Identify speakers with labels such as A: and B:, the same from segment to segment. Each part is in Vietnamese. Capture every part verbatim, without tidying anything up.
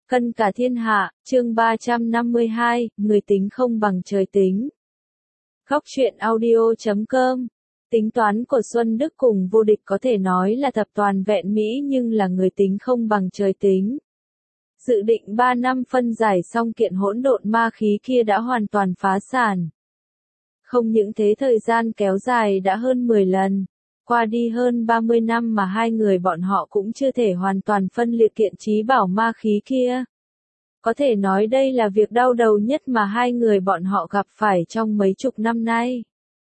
A: Cân cả thiên hạ, chương ba trăm năm mươi hai, người tính không bằng trời tính. Góc truyện audio chấm com. Tính toán của Xuân Đức cùng vô địch có thể nói là thập toàn vẹn mỹ nhưng là người tính không bằng trời tính. Dự định ba năm phân giải xong kiện hỗn độn ma khí kia đã hoàn toàn phá sản. Không những thế thời gian kéo dài đã hơn mười lần. Qua đi hơn ba mươi năm mà hai người bọn họ cũng chưa thể hoàn toàn phân liệt kiện trí bảo ma khí kia. Có thể nói đây là việc đau đầu nhất mà hai người bọn họ gặp phải trong mấy chục năm nay.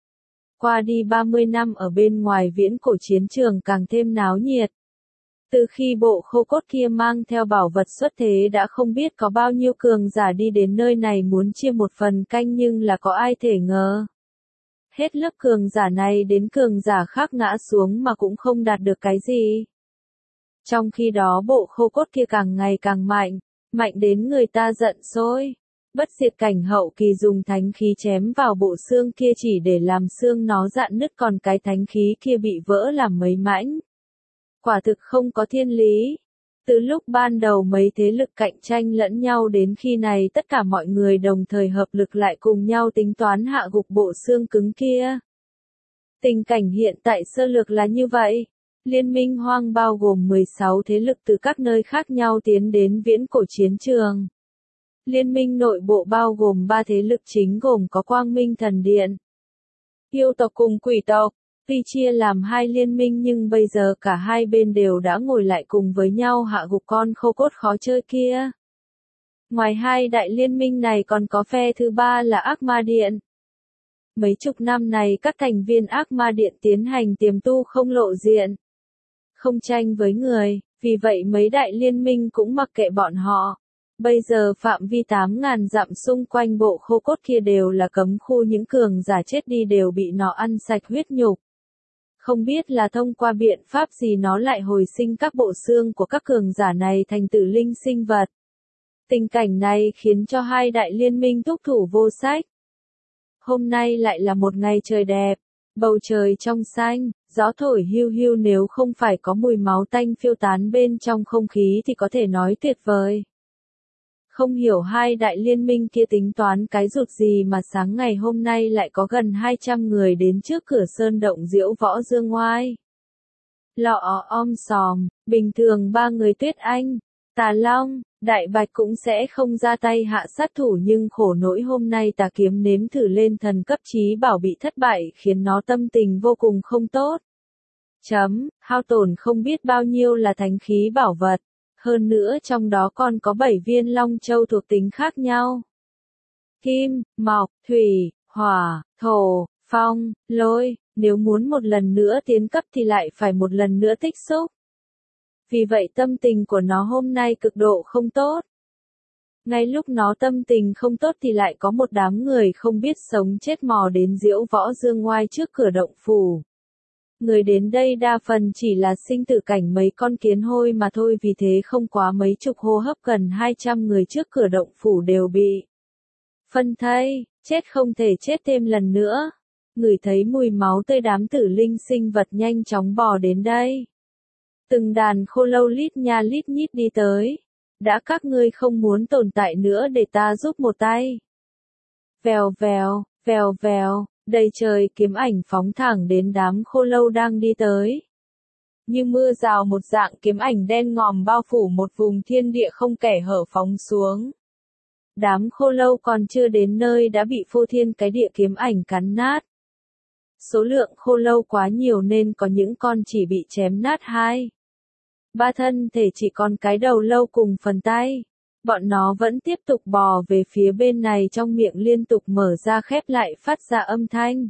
A: Qua đi ba mươi năm ở bên ngoài viễn cổ chiến trường càng thêm náo nhiệt. Từ khi bộ khô cốt kia mang theo bảo vật xuất thế đã không biết có bao nhiêu cường giả đi đến nơi này muốn chia một phần canh nhưng là có ai thể ngờ. Hết lớp cường giả này đến cường giả khác ngã xuống mà cũng không đạt được cái gì. Trong khi đó bộ khô cốt kia càng ngày càng mạnh, mạnh đến người ta giận sôi. Bất diệt cảnh hậu kỳ dùng thánh khí chém vào bộ xương kia chỉ để làm xương nó rạn nứt còn cái thánh khí kia bị vỡ làm mấy mảnh. Quả thực không có thiên lý. Từ lúc ban đầu mấy thế lực cạnh tranh lẫn nhau đến khi này tất cả mọi người đồng thời hợp lực lại cùng nhau tính toán hạ gục bộ xương cứng kia. Tình cảnh hiện tại sơ lược là như vậy. Liên minh hoang bao gồm mười sáu thế lực từ các nơi khác nhau tiến đến viễn cổ chiến trường. Liên minh nội bộ bao gồm ba thế lực chính gồm có Quang Minh Thần Điện, yêu tộc cùng quỷ tộc. Tuy chia làm hai liên minh nhưng bây giờ cả hai bên đều đã ngồi lại cùng với nhau hạ gục con khô cốt khó chơi kia. Ngoài hai đại liên minh này còn có phe thứ ba là Ác Ma Điện. Mấy chục năm này các thành viên Ác Ma Điện tiến hành tiềm tu không lộ diện, không tranh với người, vì vậy mấy đại liên minh cũng mặc kệ bọn họ. Bây giờ phạm vi tám ngàn dặm xung quanh bộ khô cốt kia đều là cấm khu, những cường giả chết đi đều bị nó ăn sạch huyết nhục. Không biết là thông qua biện pháp gì nó lại hồi sinh các bộ xương của các cường giả này thành tử linh sinh vật. Tình cảnh này khiến cho hai đại liên minh thúc thủ vô sách. Hôm nay lại là một ngày trời đẹp, bầu trời trong xanh, gió thổi hiu hiu, nếu không phải có mùi máu tanh phiêu tán bên trong không khí thì có thể nói tuyệt vời. Không hiểu hai đại liên minh kia tính toán cái rụt gì mà sáng ngày hôm nay lại có gần hai trăm người đến trước cửa sơn động Diễu Võ Dương Ngoai. Lọ om sòm, bình thường ba người Tuyết Anh, Tà Long, Đại Bạch cũng sẽ không ra tay hạ sát thủ nhưng khổ nỗi hôm nay Tà Kiếm nếm thử lên thần cấp trí bảo bị thất bại khiến nó tâm tình vô cùng không tốt. Chấm, hao tổn không biết bao nhiêu là thánh khí bảo vật. Hơn nữa trong đó còn có bảy viên long châu thuộc tính khác nhau. Kim, mộc, thủy, hỏa, thổ, phong, lôi, nếu muốn một lần nữa tiến cấp thì lại phải một lần nữa tích xúc. Vì vậy tâm tình của nó hôm nay cực độ không tốt. Ngay lúc nó tâm tình không tốt thì lại có một đám người không biết sống chết mò đến Diễu Võ Dương Ngoai trước cửa động phủ. Người đến đây đa phần chỉ là sinh tử cảnh mấy con kiến hôi mà thôi, vì thế không quá mấy chục hô hấp gần hai trăm người trước cửa động phủ đều bị phân thây, chết không thể chết thêm lần nữa. Ngửi thấy mùi máu tươi đám tử linh sinh vật nhanh chóng bò đến đây. Từng đàn khô lâu lít nha lít nhít đi tới. Đã các ngươi không muốn tồn tại nữa để ta giúp một tay. Vèo vèo, vèo vèo. Đầy trời kiếm ảnh phóng thẳng đến đám khô lâu đang đi tới. Như mưa rào một dạng kiếm ảnh đen ngòm bao phủ một vùng thiên địa không kẻ hở phóng xuống. Đám khô lâu còn chưa đến nơi đã bị phô thiên cái địa kiếm ảnh cắn nát. Số lượng khô lâu quá nhiều nên có những con chỉ bị chém nát hai. Ba thân thể chỉ còn cái đầu lâu cùng phần tay. Bọn nó vẫn tiếp tục bò về phía bên này, trong miệng liên tục mở ra khép lại phát ra âm thanh.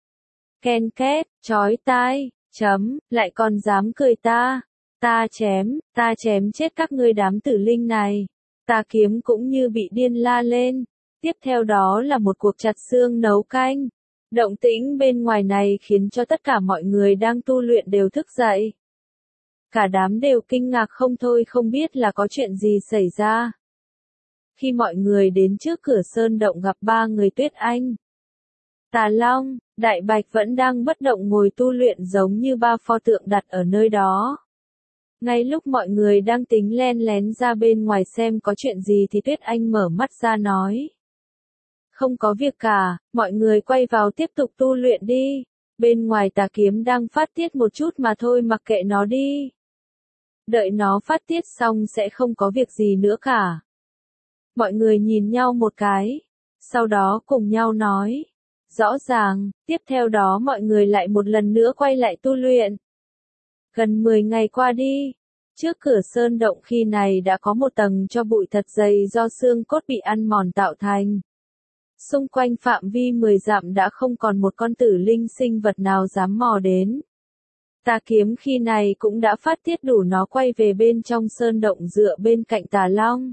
A: Ken két, chói tai, chấm, lại còn dám cười ta. Ta chém, ta chém chết các ngươi đám tử linh này. Tà Kiếm cũng như bị điên la lên. Tiếp theo đó là một cuộc chặt xương nấu canh. Động tĩnh bên ngoài này khiến cho tất cả mọi người đang tu luyện đều thức dậy. Cả đám đều kinh ngạc không thôi, không biết là có chuyện gì xảy ra. Khi mọi người đến trước cửa sơn động gặp ba người Tuyết Anh, Tà Long, Đại Bạch vẫn đang bất động ngồi tu luyện giống như ba pho tượng đặt ở nơi đó. Ngay lúc mọi người đang tính len lén ra bên ngoài xem có chuyện gì thì Tuyết Anh mở mắt ra nói. Không có việc cả, mọi người quay vào tiếp tục tu luyện đi. Bên ngoài tà kiếm đang phát tiết một chút mà thôi, mặc kệ nó đi. Đợi nó phát tiết xong sẽ không có việc gì nữa cả. Mọi người nhìn nhau một cái, sau đó cùng nhau nói. Rõ ràng, tiếp theo đó mọi người lại một lần nữa quay lại tu luyện. Gần mười ngày qua đi, trước cửa sơn động khi này đã có một tầng tro bụi thật dày do xương cốt bị ăn mòn tạo thành. Xung quanh phạm vi mười dặm đã không còn một con tử linh sinh vật nào dám mò đến. Tà kiếm khi này cũng đã phát tiết đủ, nó quay về bên trong sơn động dựa bên cạnh Tà Long.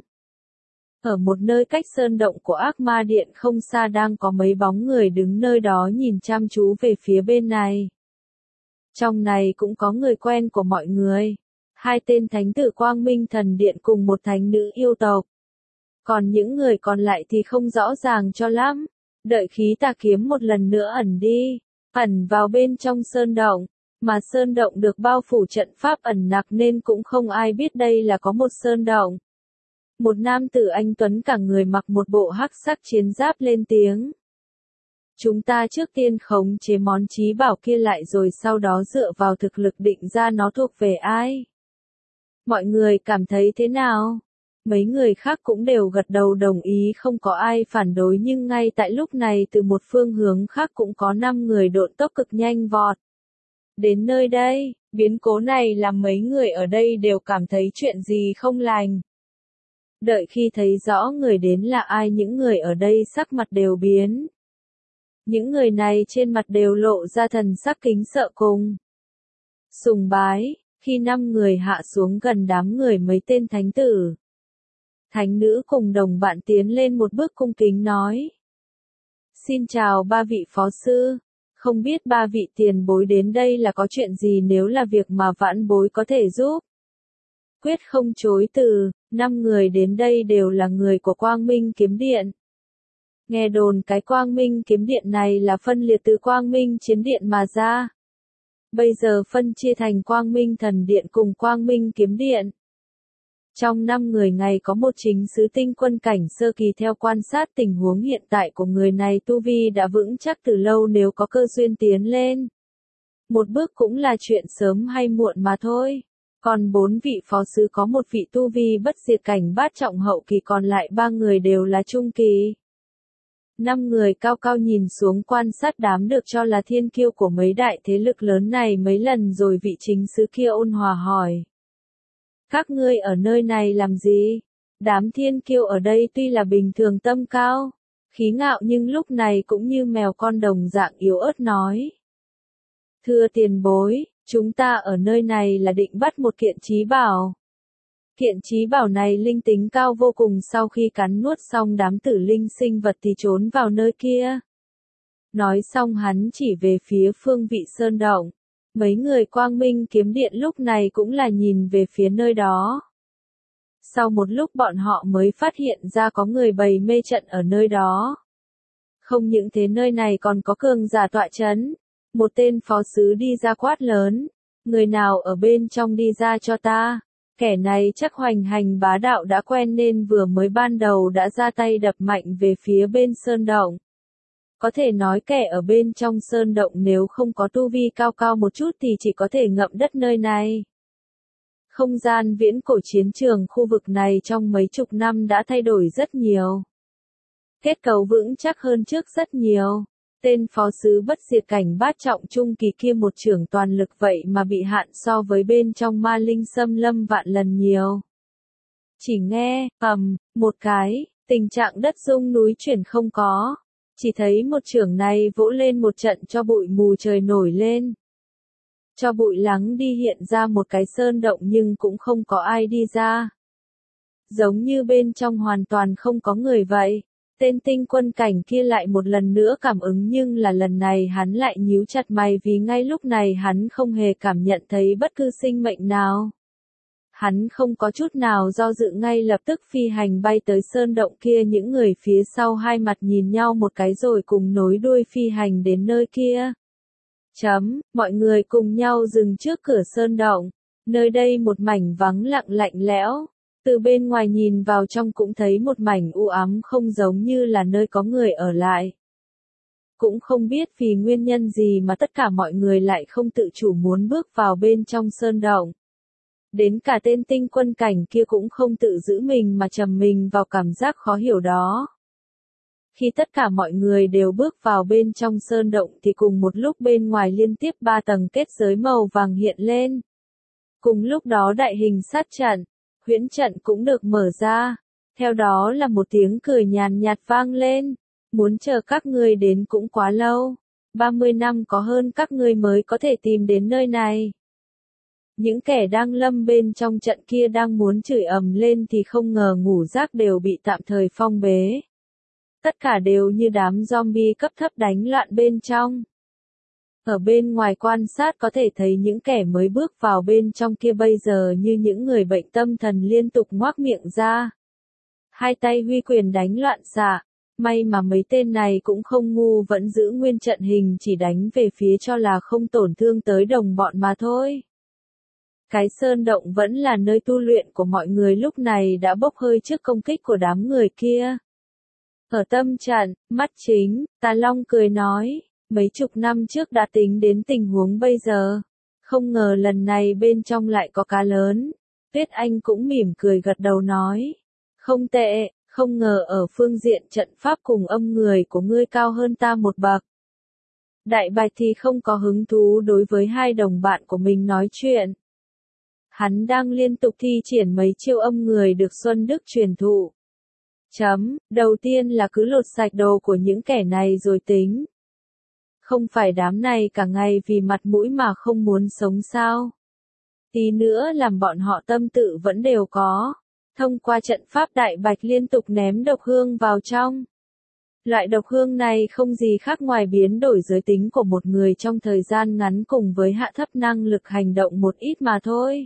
A: Ở một nơi cách sơn động của ác ma điện không xa đang có mấy bóng người đứng nơi đó nhìn chăm chú về phía bên này. Trong này cũng có người quen của mọi người. Hai tên thánh tử Quang Minh Thần Điện cùng một thánh nữ yêu tộc. Còn những người còn lại thì không rõ ràng cho lắm. Đợi khí tà kiếm một lần nữa ẩn đi, ẩn vào bên trong sơn động. Mà sơn động được bao phủ trận pháp ẩn nặc nên cũng không ai biết đây là có một sơn động. Một nam tử anh tuấn cả người mặc một bộ hắc sắc chiến giáp lên tiếng. Chúng ta trước tiên khống chế món chí bảo kia lại rồi sau đó dựa vào thực lực định ra nó thuộc về ai. Mọi người cảm thấy thế nào? Mấy người khác cũng đều gật đầu đồng ý, không có ai phản đối, nhưng ngay tại lúc này từ một phương hướng khác cũng có năm người độn tốc cực nhanh vọt. Đến nơi đây, biến cố này làm mấy người ở đây đều cảm thấy chuyện gì không lành. Đợi khi thấy rõ người đến là ai, những người ở đây sắc mặt đều biến. Những người này trên mặt đều lộ ra thần sắc kính sợ cùng sùng bái. Khi năm người hạ xuống gần đám người, mấy tên thánh tử, thánh nữ cùng đồng bạn tiến lên một bước cung kính nói. Xin chào ba vị phó sư, không biết ba vị tiền bối đến đây là có chuyện gì, nếu là việc mà vãn bối có thể giúp. Quyết không chối từ, năm người đến đây đều là người của Quang Minh Kiếm Điện. Nghe đồn cái Quang Minh Kiếm Điện này là phân liệt từ Quang Minh Chiến Điện mà ra. Bây giờ phân chia thành Quang Minh Thần Điện cùng Quang Minh Kiếm Điện. Trong năm người này có một chính sứ tinh quân cảnh sơ kỳ, theo quan sát tình huống hiện tại của người này tu vi đã vững chắc từ lâu, nếu có cơ duyên tiến lên một bước cũng là chuyện sớm hay muộn mà thôi. Còn bốn vị phó sứ có một vị tu vi bất diệt cảnh bát trọng hậu kỳ, còn lại ba người đều là trung kỳ. Năm người cao cao nhìn xuống quan sát đám được cho là thiên kiêu của mấy đại thế lực lớn này mấy lần rồi, vị chính sứ kia ôn hòa hỏi. Các ngươi ở nơi này làm gì? Đám thiên kiêu ở đây tuy là bình thường tâm cao, khí ngạo, nhưng lúc này cũng như mèo con đồng dạng yếu ớt nói. Thưa tiền bối, chúng ta ở nơi này là định bắt một kiện chí bảo. Kiện chí bảo này linh tính cao vô cùng, sau khi cắn nuốt xong đám tử linh sinh vật thì trốn vào nơi kia. Nói xong hắn chỉ về phía phương vị sơn động. Mấy người Quang Minh Kiếm Điện lúc này cũng là nhìn về phía nơi đó. Sau một lúc bọn họ mới phát hiện ra có người bày mê trận ở nơi đó. Không những thế, nơi này còn có cường giả tọa chấn. Một tên phó sứ đi ra quát lớn. Người nào ở bên trong đi ra cho ta. Kẻ này chắc hoành hành bá đạo đã quen nên vừa mới ban đầu đã ra tay đập mạnh về phía bên sơn động. Có thể nói kẻ ở bên trong sơn động nếu không có tu vi cao cao một chút thì chỉ có thể ngậm đất nơi này. Không gian viễn cổ chiến trường khu vực này trong mấy chục năm đã thay đổi rất nhiều. Kết cấu vững chắc hơn trước rất nhiều. Tên phó sứ bất diệt cảnh bát trọng trung kỳ kia một trưởng toàn lực vậy mà bị hạn so với bên trong ma linh xâm lâm vạn lần nhiều. Chỉ nghe, ầm, một cái, tình trạng đất rung núi chuyển không có. Chỉ thấy một chưởng này vỗ lên một trận cho bụi mù trời nổi lên. Cho bụi lắng đi, hiện ra một cái sơn động nhưng cũng không có ai đi ra. Giống như bên trong hoàn toàn không có người vậy. Tên tinh quân cảnh kia lại một lần nữa cảm ứng, nhưng là lần này hắn lại nhíu chặt mày vì ngay lúc này hắn không hề cảm nhận thấy bất cứ sinh mệnh nào. Hắn không có chút nào do dự, ngay lập tức phi hành bay tới sơn động kia. Những người phía sau hai mặt nhìn nhau một cái rồi cùng nối đuôi phi hành đến nơi kia. Chấm, mọi người cùng nhau dừng trước cửa sơn động. Nơi đây một mảnh vắng lặng lạnh lẽo, từ bên ngoài nhìn vào trong cũng thấy một mảnh u ám không giống như là nơi có người ở lại. Cũng không biết vì nguyên nhân gì mà tất cả mọi người lại không tự chủ muốn bước vào bên trong sơn động. Đến cả tên tinh quân cảnh kia cũng không tự giữ mình mà trầm mình vào cảm giác khó hiểu đó. Khi tất cả mọi người đều bước vào bên trong sơn động thì cùng một lúc bên ngoài liên tiếp ba tầng kết giới màu vàng hiện lên. Cùng lúc đó đại hình sát trận, huyễn trận cũng được mở ra. Theo đó là một tiếng cười nhàn nhạt vang lên. Muốn chờ các ngươi đến cũng quá lâu. ba mươi năm có hơn các ngươi mới có thể tìm đến nơi này. Những kẻ đang lâm bên trong trận kia đang muốn chửi ầm lên thì không ngờ ngủ giấc đều bị tạm thời phong bế. Tất cả đều như đám zombie cấp thấp đánh loạn bên trong. Ở bên ngoài quan sát có thể thấy những kẻ mới bước vào bên trong kia bây giờ như những người bệnh tâm thần liên tục ngoác miệng ra. Hai tay huy quyền đánh loạn xạ. May mà mấy tên này cũng không ngu vẫn giữ nguyên trận hình chỉ đánh về phía cho là không tổn thương tới đồng bọn mà thôi. Cái sơn động vẫn là nơi tu luyện của mọi người lúc này đã bốc hơi trước công kích của đám người kia. Ở tâm trận, mắt chính, Tà Long cười nói, mấy chục năm trước đã tính đến tình huống bây giờ. Không ngờ lần này bên trong lại có cá lớn. Tuyết Anh cũng mỉm cười gật đầu nói. Không tệ, không ngờ ở phương diện trận pháp cùng âm người của ngươi cao hơn ta một bậc. Đại Bạch thì không có hứng thú đối với hai đồng bạn của mình nói chuyện. Hắn đang liên tục thi triển mấy chiêu âm người được Xuân Đức truyền thụ. Chấm, đầu tiên là cứ lột sạch đồ của những kẻ này rồi tính. Không phải đám này cả ngày vì mặt mũi mà không muốn sống sao. Tí nữa làm bọn họ tâm tự vẫn đều có. Thông qua trận pháp Đại Bạch liên tục ném độc hương vào trong. Loại độc hương này không gì khác ngoài biến đổi giới tính của một người trong thời gian ngắn cùng với hạ thấp năng lực hành động một ít mà thôi.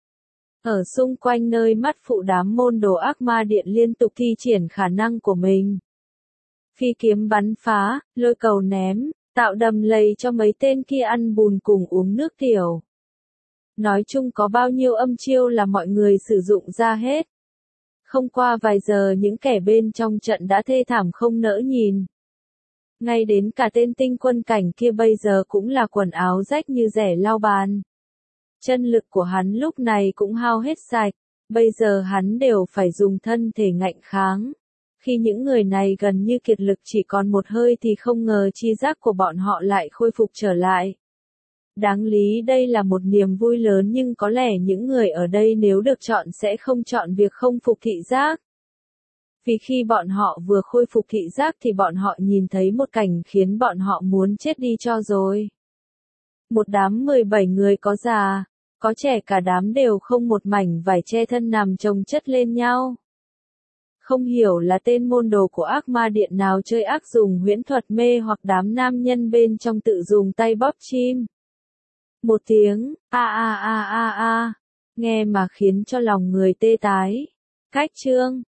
A: Ở xung quanh nơi mắt phụ đám môn đồ ác ma điện liên tục thi triển khả năng của mình. Phi kiếm bắn phá, lôi cầu ném, tạo đầm lầy cho mấy tên kia ăn bùn cùng uống nước tiểu. Nói chung có bao nhiêu âm chiêu là mọi người sử dụng ra hết. Không qua vài giờ những kẻ bên trong trận đã thê thảm không nỡ nhìn. Ngay đến cả tên tinh quân cảnh kia bây giờ cũng là quần áo rách như rẻ lau bàn. Chân lực của hắn lúc này cũng hao hết sạch, bây giờ hắn đều phải dùng thân thể ngạnh kháng. Khi những người này gần như kiệt lực chỉ còn một hơi thì không ngờ chi giác của bọn họ lại khôi phục trở lại. Đáng lý đây là một niềm vui lớn nhưng có lẽ những người ở đây nếu được chọn sẽ không chọn việc không phục thị giác. Vì khi bọn họ vừa khôi phục thị giác thì bọn họ nhìn thấy một cảnh khiến bọn họ muốn chết đi cho rồi. Một đám mười bảy người có già, có trẻ cả đám đều không một mảnh vải che thân nằm chồng chất lên nhau. Không hiểu là tên môn đồ của ác ma điện nào chơi ác dùng huyễn thuật mê hoặc đám nam nhân bên trong tự dùng tay bóp chim. Một tiếng, a a a a a, nghe mà khiến cho lòng người tê tái. Cách chương